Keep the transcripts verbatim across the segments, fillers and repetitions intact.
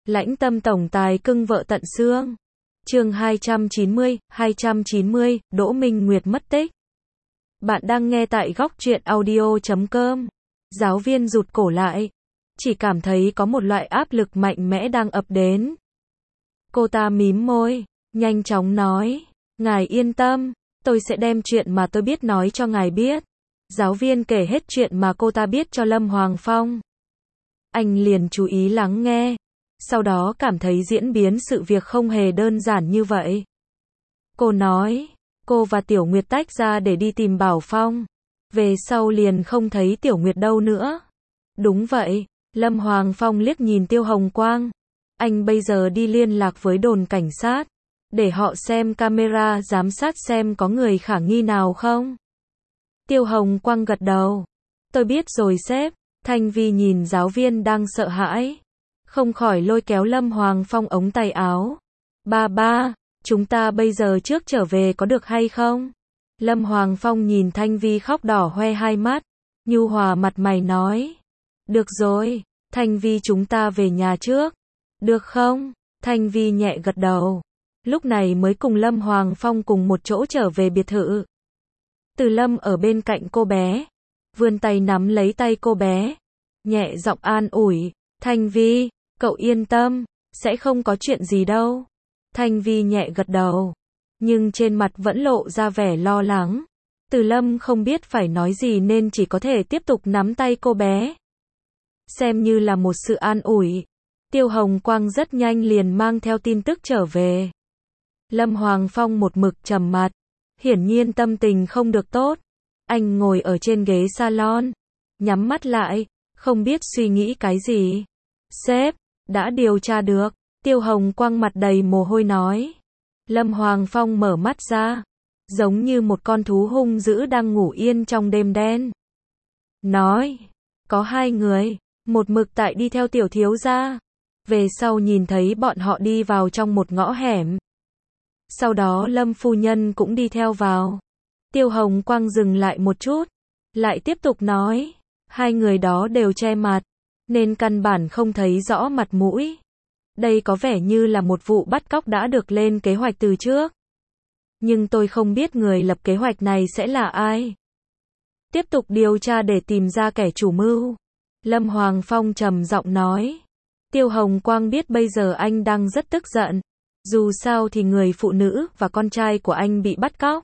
Lãnh tâm tổng tài cưng vợ tận xương. Chương hai trăm chín mươi, hai trăm chín mươi, Đỗ Minh Nguyệt mất tích. Bạn đang nghe tại góc truyện audio chấm com. Giáo viên rụt cổ lại, chỉ cảm thấy có một loại áp lực mạnh mẽ đang ập đến. Cô ta mím môi, nhanh chóng nói, ngài yên tâm, tôi sẽ đem chuyện mà tôi biết nói cho ngài biết. Giáo viên kể hết chuyện mà cô ta biết cho Lâm Hoàng Phong. Anh liền chú ý lắng nghe, sau đó cảm thấy diễn biến sự việc không hề đơn giản như vậy. Cô nói, cô và Tiểu Nguyệt tách ra để đi tìm Bảo Phong. Về sau liền không thấy Tiểu Nguyệt đâu nữa. Đúng vậy, Lâm Hoàng Phong liếc nhìn Tiêu Hồng Quang. Anh bây giờ đi liên lạc với đồn cảnh sát, để họ xem camera giám sát xem có người khả nghi nào không. Tiêu Hồng Quang gật đầu. Tôi biết rồi sếp. Thanh Vi nhìn giáo viên đang sợ hãi, không khỏi lôi kéo Lâm Hoàng Phong ống tay áo. Ba ba, chúng ta bây giờ trước trở về có được hay không? Lâm Hoàng Phong nhìn Thanh Vi khóc đỏ hoe hai mắt, nhu hòa mặt mày nói. Được rồi, Thanh Vi chúng ta về nhà trước. Được không? Thanh Vi nhẹ gật đầu. Lúc này mới cùng Lâm Hoàng Phong cùng một chỗ trở về biệt thự. Từ Lâm ở bên cạnh cô bé, vươn tay nắm lấy tay cô bé, nhẹ giọng an ủi, Thanh Vi, cậu yên tâm, sẽ không có chuyện gì đâu. Thanh Vi nhẹ gật đầu, nhưng trên mặt vẫn lộ ra vẻ lo lắng. Từ Lâm không biết phải nói gì nên chỉ có thể tiếp tục nắm tay cô bé, xem như là một sự an ủi. Tiêu Hồng Quang rất nhanh liền mang theo tin tức trở về. Lâm Hoàng Phong một mực trầm mặt, hiển nhiên tâm tình không được tốt. Anh ngồi ở trên ghế salon, nhắm mắt lại, không biết suy nghĩ cái gì. Sếp, đã điều tra được. Tiêu Hồng Quang mặt đầy mồ hôi nói. Lâm Hoàng Phong mở mắt ra, giống như một con thú hung dữ đang ngủ yên trong đêm đen. Nói, có hai người, một mực tại đi theo tiểu thiếu gia. Về sau nhìn thấy bọn họ đi vào trong một ngõ hẻm. Sau đó Lâm phu nhân cũng đi theo vào. Tiêu Hồng Quang dừng lại một chút, lại tiếp tục nói, hai người đó đều che mặt, nên căn bản không thấy rõ mặt mũi. Đây có vẻ như là một vụ bắt cóc đã được lên kế hoạch từ trước. Nhưng tôi không biết người lập kế hoạch này sẽ là ai. Tiếp tục điều tra để tìm ra kẻ chủ mưu. Lâm Hoàng Phong trầm giọng nói. Tiêu Hồng Quang biết bây giờ anh đang rất tức giận. Dù sao thì người phụ nữ và con trai của anh bị bắt cóc.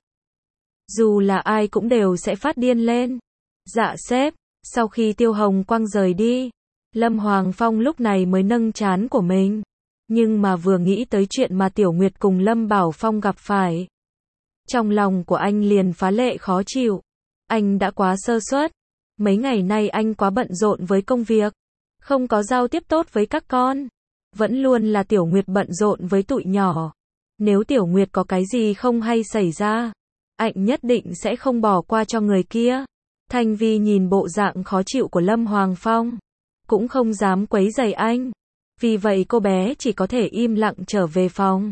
Dù là ai cũng đều sẽ phát điên lên. Dạ sếp. Sau khi Tiêu Hồng Quang rời đi, Lâm Hoàng Phong lúc này mới nâng trán của mình. Nhưng mà vừa nghĩ tới chuyện mà Tiểu Nguyệt cùng Lâm Bảo Phong gặp phải, trong lòng của anh liền phá lệ khó chịu. Anh đã quá sơ suất. Mấy ngày nay anh quá bận rộn với công việc, không có giao tiếp tốt với các con. Vẫn luôn là Tiểu Nguyệt bận rộn với tụi nhỏ. Nếu Tiểu Nguyệt có cái gì không hay xảy ra, anh nhất định sẽ không bỏ qua cho người kia. Thanh Vi nhìn bộ dạng khó chịu của Lâm Hoàng Phong, cũng không dám quấy rầy anh. Vì vậy cô bé chỉ có thể im lặng trở về phòng.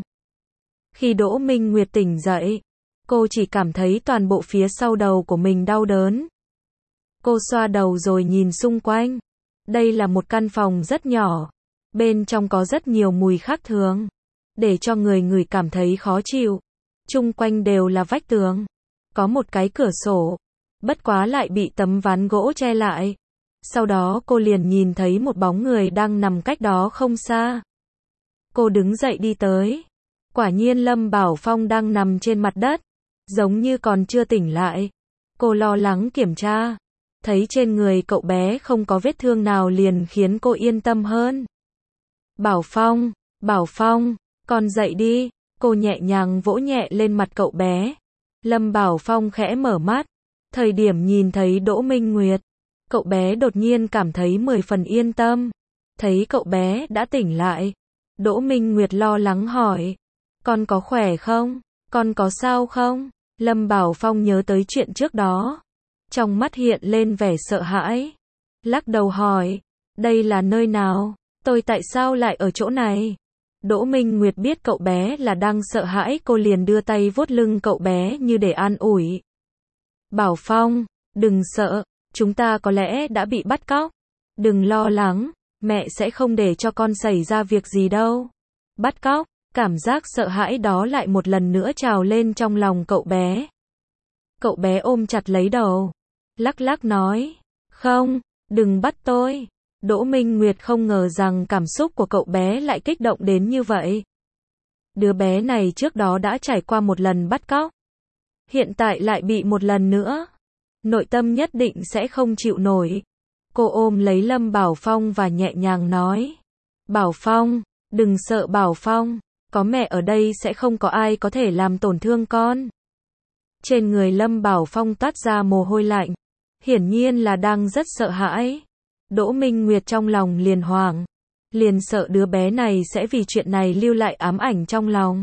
Khi Đỗ Minh Nguyệt tỉnh dậy, cô chỉ cảm thấy toàn bộ phía sau đầu của mình đau đớn. Cô xoa đầu rồi nhìn xung quanh. Đây là một căn phòng rất nhỏ. Bên trong có rất nhiều mùi khác thường, để cho người người cảm thấy khó chịu. Chung quanh đều là vách tường. Có một cái cửa sổ, bất quá lại bị tấm ván gỗ che lại. Sau đó cô liền nhìn thấy một bóng người đang nằm cách đó không xa. Cô đứng dậy đi tới. Quả nhiên Lâm Bảo Phong đang nằm trên mặt đất, giống như còn chưa tỉnh lại. Cô lo lắng kiểm tra, thấy trên người cậu bé không có vết thương nào liền khiến cô yên tâm hơn. Bảo Phong, Bảo Phong, con dậy đi. Cô nhẹ nhàng vỗ nhẹ lên mặt cậu bé. Lâm Bảo Phong khẽ mở mắt. Thời điểm nhìn thấy Đỗ Minh Nguyệt, cậu bé đột nhiên cảm thấy mười phần yên tâm. Thấy cậu bé đã tỉnh lại, Đỗ Minh Nguyệt lo lắng hỏi. Con có khỏe không? Con có sao không? Lâm Bảo Phong nhớ tới chuyện trước đó. Trong mắt hiện lên vẻ sợ hãi. Lắc đầu hỏi. Đây là nơi nào? Tôi tại sao lại ở chỗ này? Đỗ Minh Nguyệt biết cậu bé là đang sợ hãi, cô liền đưa tay vuốt lưng cậu bé như để an ủi. Bảo Phong, đừng sợ, chúng ta có lẽ đã bị bắt cóc. Đừng lo lắng, Mẹ sẽ không để cho con xảy ra việc gì đâu. Bắt cóc, cảm giác sợ hãi đó lại một lần nữa trào lên trong lòng cậu bé. Cậu bé ôm chặt lấy đầu, lắc lắc nói, không, đừng bắt tôi. Đỗ Minh Nguyệt không ngờ rằng cảm xúc của cậu bé lại kích động đến như vậy. Đứa bé này trước đó đã trải qua một lần bắt cóc, hiện tại lại bị một lần nữa. Nội tâm nhất định sẽ không chịu nổi. Cô ôm lấy Lâm Bảo Phong và nhẹ nhàng nói, Bảo Phong, đừng sợ Bảo Phong, có mẹ ở đây sẽ không có ai có thể làm tổn thương con. Trên người Lâm Bảo Phong toát ra mồ hôi lạnh, hiển nhiên là đang rất sợ hãi. Đỗ Minh Nguyệt trong lòng liền hoảng, liền sợ đứa bé này sẽ vì chuyện này lưu lại ám ảnh trong lòng.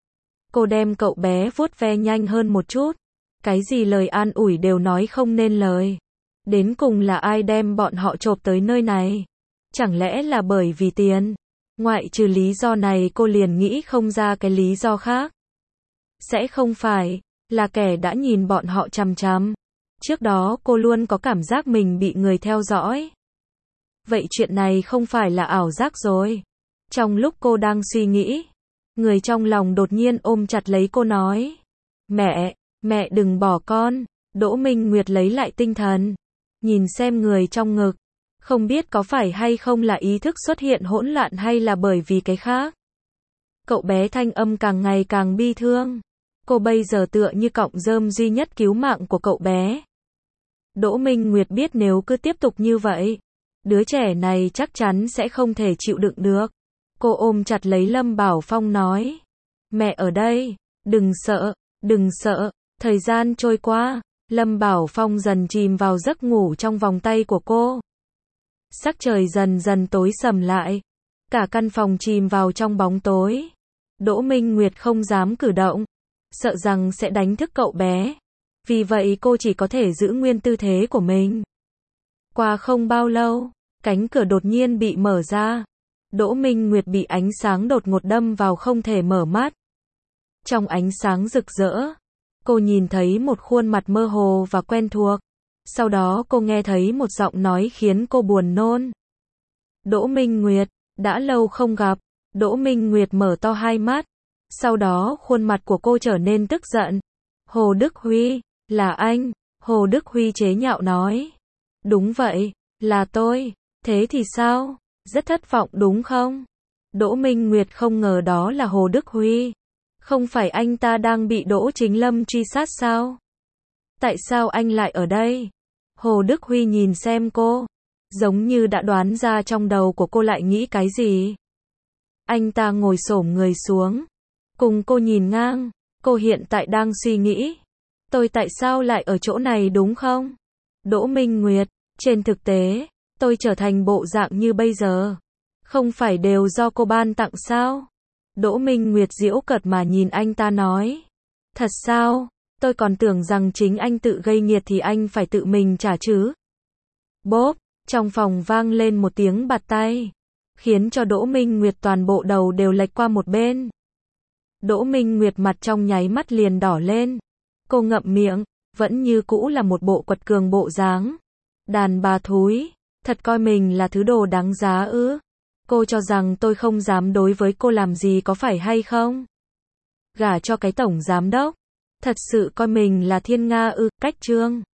Cô đem cậu bé vuốt ve nhanh hơn một chút, cái gì lời an ủi đều nói không nên lời. Đến cùng là ai đem bọn họ chộp tới nơi này? Chẳng lẽ là bởi vì tiền? Ngoại trừ lý do này cô liền nghĩ không ra cái lý do khác. Sẽ không phải là kẻ đã nhìn bọn họ chằm chằm. Trước đó cô luôn có cảm giác mình bị người theo dõi. Vậy chuyện này không phải là ảo giác rồi. Trong lúc cô đang suy nghĩ, người trong lòng đột nhiên ôm chặt lấy cô nói, mẹ, mẹ đừng bỏ con. Đỗ Minh Nguyệt lấy lại tinh thần, nhìn xem người trong ngực, không biết có phải hay không là ý thức xuất hiện hỗn loạn hay là bởi vì cái khác. Cậu bé thanh âm càng ngày càng bi thương. Cô bây giờ tựa như cọng rơm duy nhất cứu mạng của cậu bé. Đỗ Minh Nguyệt biết nếu cứ tiếp tục như vậy, đứa trẻ này chắc chắn sẽ không thể chịu đựng được. Cô ôm chặt lấy Lâm Bảo Phong nói, mẹ ở đây, đừng sợ, đừng sợ. Thời gian trôi qua, Lâm Bảo Phong dần chìm vào giấc ngủ trong vòng tay của cô. Sắc trời dần dần tối sầm lại, cả căn phòng chìm vào trong bóng tối. Đỗ Minh Nguyệt không dám cử động, sợ rằng sẽ đánh thức cậu bé. Vì vậy cô chỉ có thể giữ nguyên tư thế của mình. Qua không bao lâu, cánh cửa đột nhiên bị mở ra. Đỗ Minh Nguyệt bị ánh sáng đột ngột đâm vào không thể mở mắt. Trong ánh sáng rực rỡ, cô nhìn thấy một khuôn mặt mơ hồ và quen thuộc. Sau đó cô nghe thấy một giọng nói khiến cô buồn nôn. Đỗ Minh Nguyệt, đã lâu không gặp. Đỗ Minh Nguyệt mở to hai mắt. Sau đó khuôn mặt của cô trở nên tức giận. Hồ Đức Huy, là anh. Hồ Đức Huy chế nhạo nói. Đúng vậy, là tôi. Thế thì sao? Rất thất vọng đúng không? Đỗ Minh Nguyệt không ngờ đó là Hồ Đức Huy. Không phải anh ta đang bị Đỗ Chính Lâm truy sát sao? Tại sao anh lại ở đây? Hồ Đức Huy nhìn xem cô, giống như đã đoán ra trong đầu của cô lại nghĩ cái gì. Anh ta ngồi xổm người xuống, cùng cô nhìn ngang. Cô hiện tại đang suy nghĩ, tôi tại sao lại ở chỗ này đúng không? Đỗ Minh Nguyệt, trên thực tế, tôi trở thành bộ dạng như bây giờ, không phải đều do cô ban tặng sao? Đỗ Minh Nguyệt giễu cợt mà nhìn anh ta nói. Thật sao? Tôi còn tưởng rằng chính anh tự gây nghiệt thì anh phải tự mình trả chứ. Bốp, trong phòng vang lên một tiếng bạt tay, khiến cho Đỗ Minh Nguyệt toàn bộ đầu đều lệch qua một bên. Đỗ Minh Nguyệt mặt trong nháy mắt liền đỏ lên. Cô ngậm miệng, vẫn như cũ là một bộ quật cường bộ dáng. Đàn bà thúi, thật coi mình là thứ đồ đáng giá ư? Cô cho rằng tôi không dám đối với cô làm gì có phải hay không? Gả cho cái tổng giám đốc, thật sự coi mình là thiên nga ư? Cách chương